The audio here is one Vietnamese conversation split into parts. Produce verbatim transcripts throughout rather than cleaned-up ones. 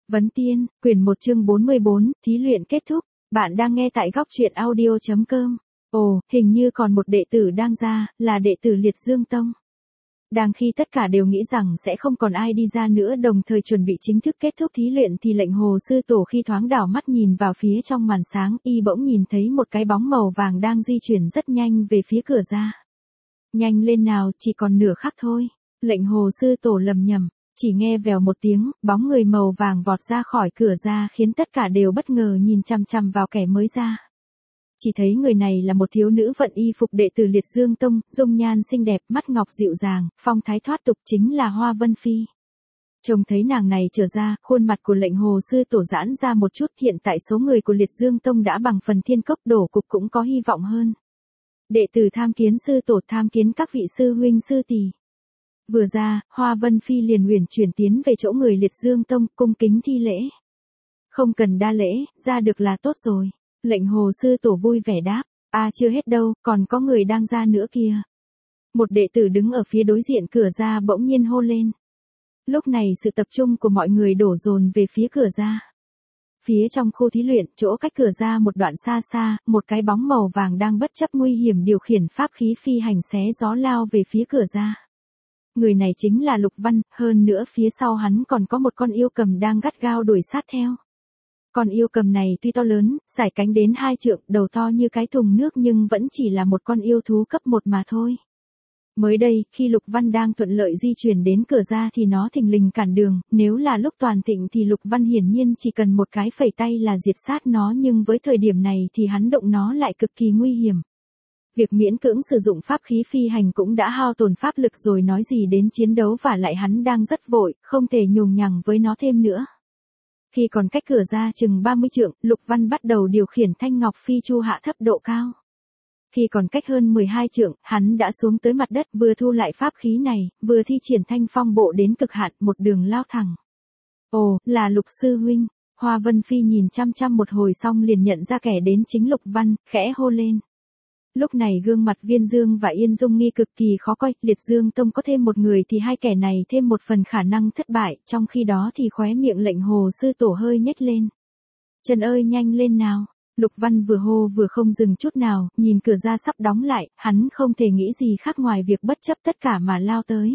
Vấn Tiên, quyển một chương bốn mươi bốn, thí luyện kết thúc. Bạn đang nghe tại góc truyện audio chấm com. Ồ, hình như còn một đệ tử đang ra, là đệ tử Liệt Dương Tông. Đang khi tất cả đều nghĩ rằng sẽ không còn ai đi ra nữa đồng thời chuẩn bị chính thức kết thúc thí luyện thì lệnh Hồ Sư Tổ khi thoáng đảo mắt nhìn vào phía trong màn sáng y bỗng nhìn thấy một cái bóng màu vàng đang di chuyển rất nhanh về phía cửa ra. Nhanh lên nào, chỉ còn nửa khắc thôi. Lệnh Hồ Sư Tổ lầm nhầm. Chỉ nghe vèo một tiếng, bóng người màu vàng vọt ra khỏi cửa ra khiến tất cả đều bất ngờ nhìn chằm chằm vào kẻ mới ra. Chỉ thấy người này là một thiếu nữ vận y phục đệ tử Liệt Dương Tông, dung nhan xinh đẹp, mắt ngọc dịu dàng, phong thái thoát tục, chính là Hoa Vân Phi. Trông thấy nàng này trở ra, khuôn mặt của lệnh Hồ Sư Tổ giãn ra một chút, hiện tại số người của Liệt Dương Tông đã bằng phần thiên cốc đổ cục cũng có hy vọng hơn. Đệ tử tham kiến sư tổ, tham kiến các vị sư huynh sư tỷ. Vừa ra, Hoa Vân Phi liền uyển chuyển tiến về chỗ người Liệt Dương Tông, cung kính thi lễ. Không cần đa lễ, ra được là tốt rồi. Lệnh Hồ Sư Tổ vui vẻ đáp, à chưa hết đâu, còn có người đang ra nữa kìa. Một đệ tử đứng ở phía đối diện cửa ra bỗng nhiên hô lên. Lúc này sự tập trung của mọi người đổ dồn về phía cửa ra. Phía trong khu thí luyện, chỗ cách cửa ra một đoạn xa xa, một cái bóng màu vàng đang bất chấp nguy hiểm điều khiển pháp khí phi hành xé gió lao về phía cửa ra. Người này chính là Lục Văn, hơn nữa phía sau hắn còn có một con yêu cầm đang gắt gao đuổi sát theo. Con yêu cầm này tuy to lớn, sải cánh đến hai trượng, đầu to như cái thùng nước nhưng vẫn chỉ là một con yêu thú cấp một mà thôi. Mới đây, khi Lục Văn đang thuận lợi di chuyển đến cửa ra thì nó thình lình cản đường, nếu là lúc toàn thịnh thì Lục Văn hiển nhiên chỉ cần một cái phẩy tay là diệt sát nó nhưng với thời điểm này thì hắn động nó lại cực kỳ nguy hiểm. Việc miễn cưỡng sử dụng pháp khí phi hành cũng đã hao tổn pháp lực rồi nói gì đến chiến đấu và lại hắn đang rất vội, không thể nhùng nhằng với nó thêm nữa. Khi còn cách cửa ra chừng ba mươi trượng, Lục Văn bắt đầu điều khiển thanh ngọc phi chu hạ thấp độ cao. Khi còn cách hơn mười hai trượng, hắn đã xuống tới mặt đất vừa thu lại pháp khí này, vừa thi triển thanh phong bộ đến cực hạn một đường lao thẳng. Ồ, là Lục Sư Huynh. Hoa Vân Phi nhìn chăm chăm một hồi xong liền nhận ra kẻ đến chính Lục Văn, khẽ hô lên. Lúc này gương mặt Viên Dương và Yên Dung Nghi cực kỳ khó coi, Liệt Dương Tông có thêm một người thì hai kẻ này thêm một phần khả năng thất bại, trong khi đó thì khóe miệng lệnh Hồ Sư Tổ hơi nhếch lên. Trần ơi nhanh lên nào, Lục Văn vừa hô vừa không dừng chút nào, nhìn cửa ra sắp đóng lại, hắn không thể nghĩ gì khác ngoài việc bất chấp tất cả mà lao tới.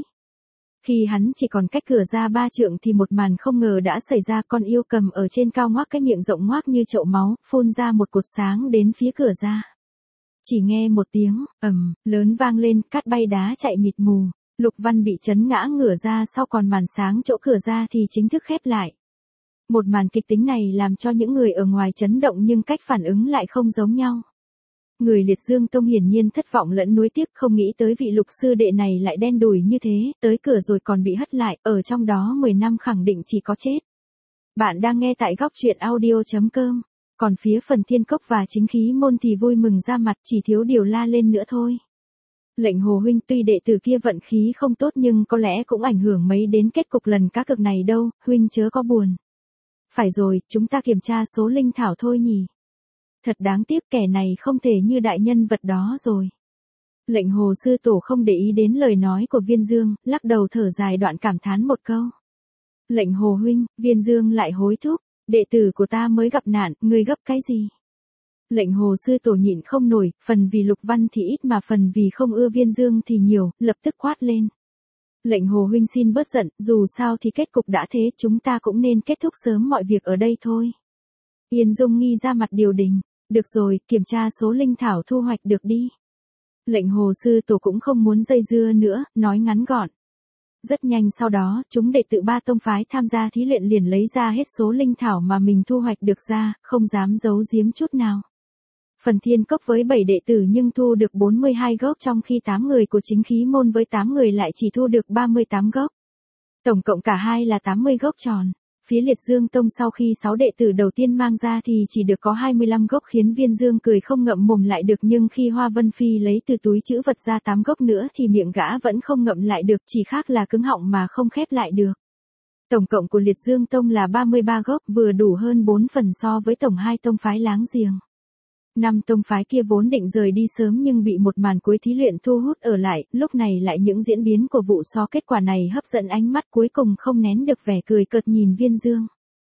Khi hắn chỉ còn cách cửa ra ba trượng thì một màn không ngờ đã xảy ra, con yêu cầm ở trên cao ngoác cái miệng rộng ngoác như chậu máu, phun ra một cột sáng đến phía cửa ra. Chỉ nghe một tiếng, ầm, lớn vang lên, cát bay đá chạy mịt mù. Lục Văn bị chấn ngã ngửa ra sau còn màn sáng chỗ cửa ra thì chính thức khép lại. Một màn kịch tính này làm cho những người ở ngoài chấn động nhưng cách phản ứng lại không giống nhau. Người Liệt Dương Tông hiển nhiên thất vọng lẫn nuối tiếc, không nghĩ tới vị Lục sư đệ này lại đen đủi như thế, tới cửa rồi còn bị hất lại, ở trong đó mười năm khẳng định chỉ có chết. Bạn đang nghe tại góc truyện audio chấm com. Còn phía phần thiên cốc và chính khí môn thì vui mừng ra mặt, chỉ thiếu điều la lên nữa thôi. Lệnh Hồ huynh, tuy đệ tử kia vận khí không tốt nhưng có lẽ cũng ảnh hưởng mấy đến kết cục lần cá cược này đâu, huynh chớ có buồn. Phải rồi, chúng ta kiểm tra số linh thảo thôi nhỉ. Thật đáng tiếc, kẻ này không thể như đại nhân vật đó rồi. Lệnh Hồ Sư Tổ không để ý đến lời nói của Viên Dương, lắc đầu thở dài đoạn cảm thán một câu. Lệnh Hồ huynh, Viên Dương lại hối thúc. Đệ tử của ta mới gặp nạn, ngươi gấp cái gì? Lệnh Hồ Sư Tổ nhịn không nổi, phần vì Lục Văn thì ít mà phần vì không ưa Viên Dương thì nhiều, lập tức quát lên. Lệnh Hồ huynh xin bớt giận, dù sao thì kết cục đã thế, chúng ta cũng nên kết thúc sớm mọi việc ở đây thôi. Yên Dung Nghi ra mặt điều đình, được rồi, kiểm tra số linh thảo thu hoạch được đi. Lệnh Hồ Sư Tổ cũng không muốn dây dưa nữa, nói ngắn gọn. Rất nhanh sau đó, chúng đệ tử ba tông phái tham gia thí luyện liền lấy ra hết số linh thảo mà mình thu hoạch được ra, không dám giấu giếm chút nào. Phần thiên cốc với bảy đệ tử nhưng thu được bốn mươi hai gốc trong khi tám người của chính khí môn với tám người lại chỉ thu được ba mươi tám gốc. Tổng cộng cả hai là tám mươi gốc tròn. Phía Liệt Dương Tông sau khi sáu đệ tử đầu tiên mang ra thì chỉ được có hai mươi lăm gốc khiến Viên Dương cười không ngậm mồm lại được nhưng khi Hoa Vân Phi lấy từ túi trữ vật ra tám gốc nữa thì miệng gã vẫn không ngậm lại được, chỉ khác là cứng họng mà không khép lại được. Tổng cộng của Liệt Dương Tông là ba mươi ba gốc, vừa đủ hơn bốn phần so với tổng hai tông phái láng giềng. Năm tông phái kia vốn định rời đi sớm nhưng bị một màn cuối thí luyện thu hút ở lại, lúc này lại những diễn biến của vụ so kết quả này hấp dẫn ánh mắt cuối cùng không nén được vẻ cười cợt nhìn Viên Dương.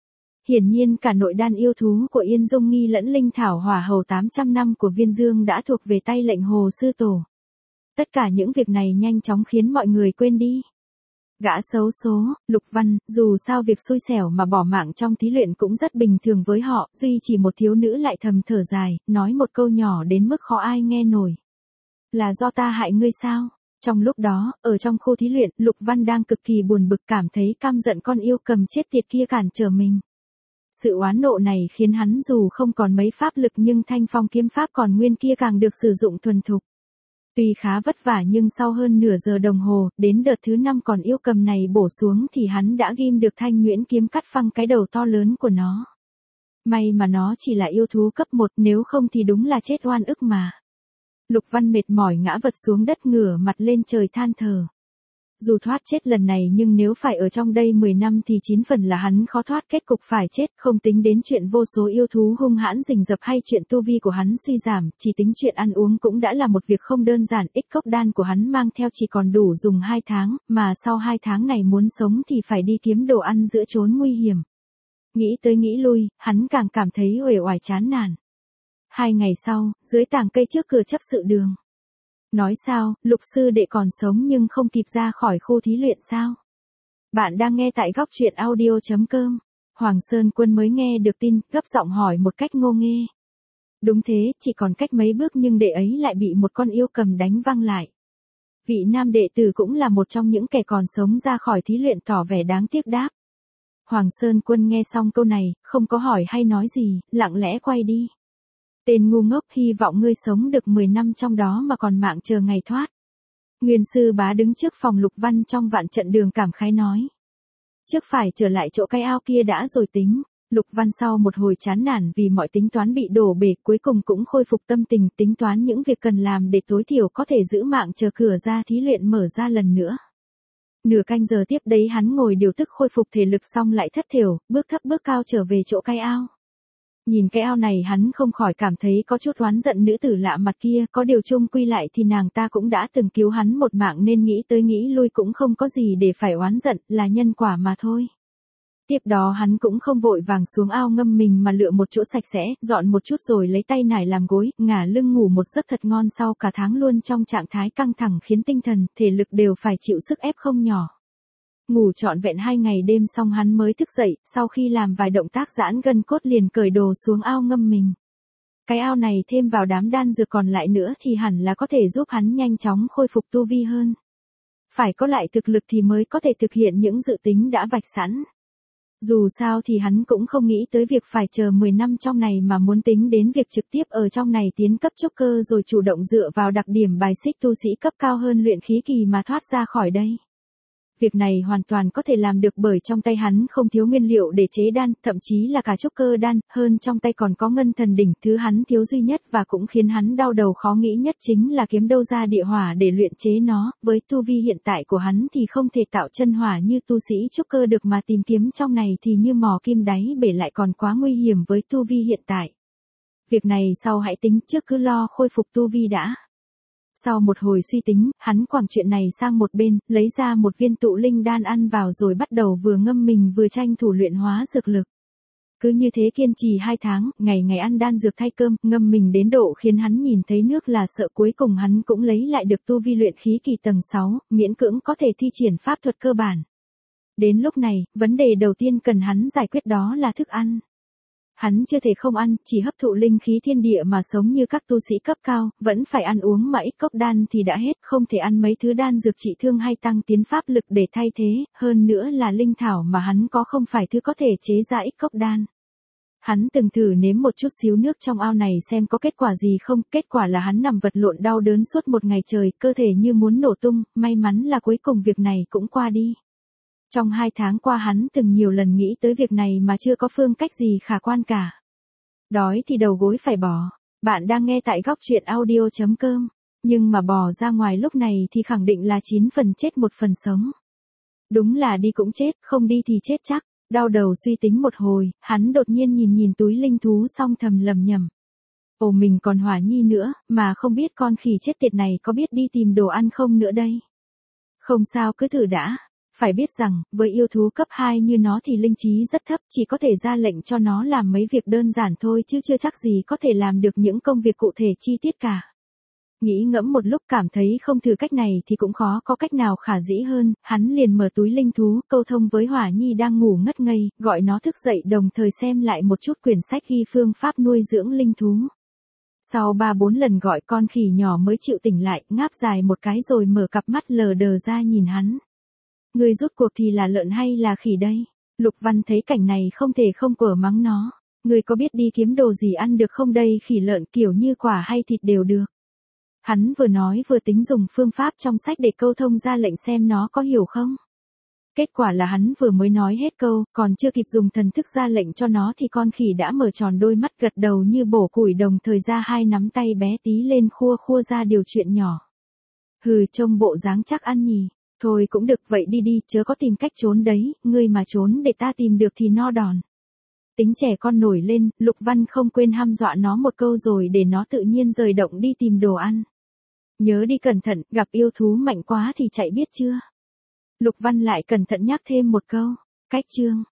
Hiển nhiên cả nội đan yêu thú của Yên Dung Nghi lẫn linh thảo hỏa hầu tám trăm năm của Viên Dương đã thuộc về tay lệnh Hồ Sư Tổ. Tất cả những việc này nhanh chóng khiến mọi người quên đi. Gã xấu số, Lục Văn, dù sao việc xui xẻo mà bỏ mạng trong thí luyện cũng rất bình thường với họ, duy chỉ một thiếu nữ lại thầm thở dài, nói một câu nhỏ đến mức khó ai nghe nổi. Là do ta hại ngươi sao? Trong lúc đó, ở trong khu thí luyện, Lục Văn đang cực kỳ buồn bực cảm thấy căm giận con yêu cầm chết tiệt kia cản trở mình. Sự oán nộ này khiến hắn dù không còn mấy pháp lực nhưng thanh phong kiếm pháp còn nguyên kia càng được sử dụng thuần thục. Tuy khá vất vả nhưng sau hơn nửa giờ đồng hồ, đến đợt thứ năm còn yêu cầm này bổ xuống thì hắn đã ghim được thanh nhuyễn kiếm cắt phăng cái đầu to lớn của nó. May mà nó chỉ là yêu thú cấp một, nếu không thì đúng là chết oan ức mà. Lục Văn mệt mỏi ngã vật xuống đất ngửa mặt lên trời than thở. Dù thoát chết lần này nhưng nếu phải ở trong đây mười năm thì chín phần là hắn khó thoát kết cục phải chết, không tính đến chuyện vô số yêu thú hung hãn rình rập hay chuyện tu vi của hắn suy giảm, chỉ tính chuyện ăn uống cũng đã là một việc không đơn giản, ích cốc đan của hắn mang theo chỉ còn đủ dùng hai tháng, mà sau hai tháng này muốn sống thì phải đi kiếm đồ ăn giữa chốn nguy hiểm. Nghĩ tới nghĩ lui, hắn càng cảm thấy uể oải chán nản. Hai ngày sau, dưới tàng cây trước cửa chấp sự đường. Nói sao, Lục sư đệ còn sống nhưng không kịp ra khỏi khu thí luyện sao? Bạn đang nghe tại góc truyện audio chấm com. Hoàng Sơn Quân mới nghe được tin, gấp giọng hỏi một cách ngô nghê. Đúng thế, chỉ còn cách mấy bước nhưng đệ ấy lại bị một con yêu cầm đánh văng lại. Vị nam đệ tử cũng là một trong những kẻ còn sống ra khỏi thí luyện tỏ vẻ đáng tiếc đáp. Hoàng Sơn Quân nghe xong câu này, không có hỏi hay nói gì, lặng lẽ quay đi. Tên ngu ngốc, hy vọng ngươi sống được mười năm trong đó mà còn mạng chờ ngày thoát. Nguyên sư bá đứng trước phòng Lục Văn trong vạn trận đường cảm khái nói. Trước phải trở lại chỗ cái ao kia đã rồi tính. Lục Văn sau một hồi chán nản vì mọi tính toán bị đổ bể cuối cùng cũng khôi phục tâm tình tính toán những việc cần làm để tối thiểu có thể giữ mạng chờ cửa ra thí luyện mở ra lần nữa. Nửa canh giờ tiếp đấy hắn ngồi điều tức khôi phục thể lực xong lại thất thểu, bước thấp bước cao trở về chỗ cái ao. Nhìn cái ao này hắn không khỏi cảm thấy có chút oán giận nữ tử lạ mặt kia, có điều chung quy lại thì nàng ta cũng đã từng cứu hắn một mạng nên nghĩ tới nghĩ lui cũng không có gì để phải oán giận, là nhân quả mà thôi. Tiếp đó hắn cũng không vội vàng xuống ao ngâm mình mà lựa một chỗ sạch sẽ, dọn một chút rồi lấy tay nải làm gối, ngả lưng ngủ một giấc thật ngon sau cả tháng luôn trong trạng thái căng thẳng khiến tinh thần, thể lực đều phải chịu sức ép không nhỏ. Ngủ trọn vẹn hai ngày đêm xong hắn mới thức dậy, sau khi làm vài động tác giãn gân cốt liền cởi đồ xuống ao ngâm mình. Cái ao này thêm vào đám đan dược còn lại nữa thì hẳn là có thể giúp hắn nhanh chóng khôi phục tu vi hơn. Phải có lại thực lực thì mới có thể thực hiện những dự tính đã vạch sẵn. Dù sao thì hắn cũng không nghĩ tới việc phải chờ mười năm trong này mà muốn tính đến việc trực tiếp ở trong này tiến cấp trúc cơ rồi chủ động dựa vào đặc điểm bài xích tu sĩ cấp cao hơn luyện khí kỳ mà thoát ra khỏi đây. Việc này hoàn toàn có thể làm được bởi trong tay hắn không thiếu nguyên liệu để chế đan, thậm chí là cả trúc cơ đan, hơn trong tay còn có ngân thần đỉnh, thứ hắn thiếu duy nhất và cũng khiến hắn đau đầu khó nghĩ nhất chính là kiếm đâu ra địa hỏa để luyện chế nó, với tu vi hiện tại của hắn thì không thể tạo chân hỏa như tu sĩ trúc cơ được mà tìm kiếm trong này thì như mò kim đáy bể lại còn quá nguy hiểm với tu vi hiện tại. Việc này sau hãy tính, trước cứ lo khôi phục tu vi đã. Sau một hồi suy tính, hắn quẳng chuyện này sang một bên, lấy ra một viên tụ linh đan ăn vào rồi bắt đầu vừa ngâm mình vừa tranh thủ luyện hóa dược lực. Cứ như thế kiên trì hai tháng, ngày ngày ăn đan dược thay cơm, ngâm mình đến độ khiến hắn nhìn thấy nước là sợ, cuối cùng hắn cũng lấy lại được tu vi luyện khí kỳ tầng sáu, miễn cưỡng có thể thi triển pháp thuật cơ bản. Đến lúc này, vấn đề đầu tiên cần hắn giải quyết đó là thức ăn. Hắn chưa thể không ăn, chỉ hấp thụ linh khí thiên địa mà sống như các tu sĩ cấp cao, vẫn phải ăn uống mà ích cốc đan thì đã hết, không thể ăn mấy thứ đan dược trị thương hay tăng tiến pháp lực để thay thế, hơn nữa là linh thảo mà hắn có không phải thứ có thể chế ra ích cốc đan. Hắn từng thử nếm một chút xíu nước trong ao này xem có kết quả gì không, kết quả là hắn nằm vật lộn đau đớn suốt một ngày trời, cơ thể như muốn nổ tung, may mắn là cuối cùng việc này cũng qua đi. Trong hai tháng qua hắn từng nhiều lần nghĩ tới việc này mà chưa có phương cách gì khả quan cả. Đói thì đầu gối phải bỏ. Bạn đang nghe tại góc truyện audio chấm com. Nhưng mà bò ra ngoài lúc này thì khẳng định là chín phần chết một phần sống. Đúng là đi cũng chết, không đi thì chết chắc. Đau đầu suy tính một hồi, hắn đột nhiên nhìn nhìn túi linh thú xong thầm lầm nhầm. Ồ, mình còn Hỏa Nhi nữa, mà không biết con khỉ chết tiệt này có biết đi tìm đồ ăn không nữa đây. Không sao, cứ thử đã. Phải biết rằng, với yêu thú cấp hai như nó thì linh trí rất thấp, chỉ có thể ra lệnh cho nó làm mấy việc đơn giản thôi chứ chưa chắc gì có thể làm được những công việc cụ thể chi tiết cả. Nghĩ ngẫm một lúc cảm thấy không thử cách này thì cũng khó có cách nào khả dĩ hơn, hắn liền mở túi linh thú, câu thông với Hỏa Nhi đang ngủ ngất ngây, gọi nó thức dậy đồng thời xem lại một chút quyển sách ghi phương pháp nuôi dưỡng linh thú. Sau ba bốn lần gọi con khỉ nhỏ mới chịu tỉnh lại, ngáp dài một cái rồi mở cặp mắt lờ đờ ra nhìn hắn. Người rút cuộc thì là lợn hay là khỉ đây? Lục Văn thấy cảnh này không thể không quở mắng nó. Người có biết đi kiếm đồ gì ăn được không đây, khỉ lợn kiểu như quả hay thịt đều được. Hắn vừa nói vừa tính dùng phương pháp trong sách để câu thông ra lệnh xem nó có hiểu không. Kết quả là hắn vừa mới nói hết câu, còn chưa kịp dùng thần thức ra lệnh cho nó thì con khỉ đã mở tròn đôi mắt gật đầu như bổ củi, đồng thời ra hai nắm tay bé tí lên khua khua ra điều chuyện nhỏ. Hừ, trông bộ dáng chắc ăn nhỉ. Thôi cũng được, vậy đi đi, chớ có tìm cách trốn đấy, ngươi mà trốn để ta tìm được thì no đòn. Tính trẻ con nổi lên, Lục Văn không quên hăm dọa nó một câu rồi để nó tự nhiên rời động đi tìm đồ ăn. Nhớ đi cẩn thận, gặp yêu thú mạnh quá thì chạy biết chưa? Lục Văn lại cẩn thận nhắc thêm một câu. Cách chương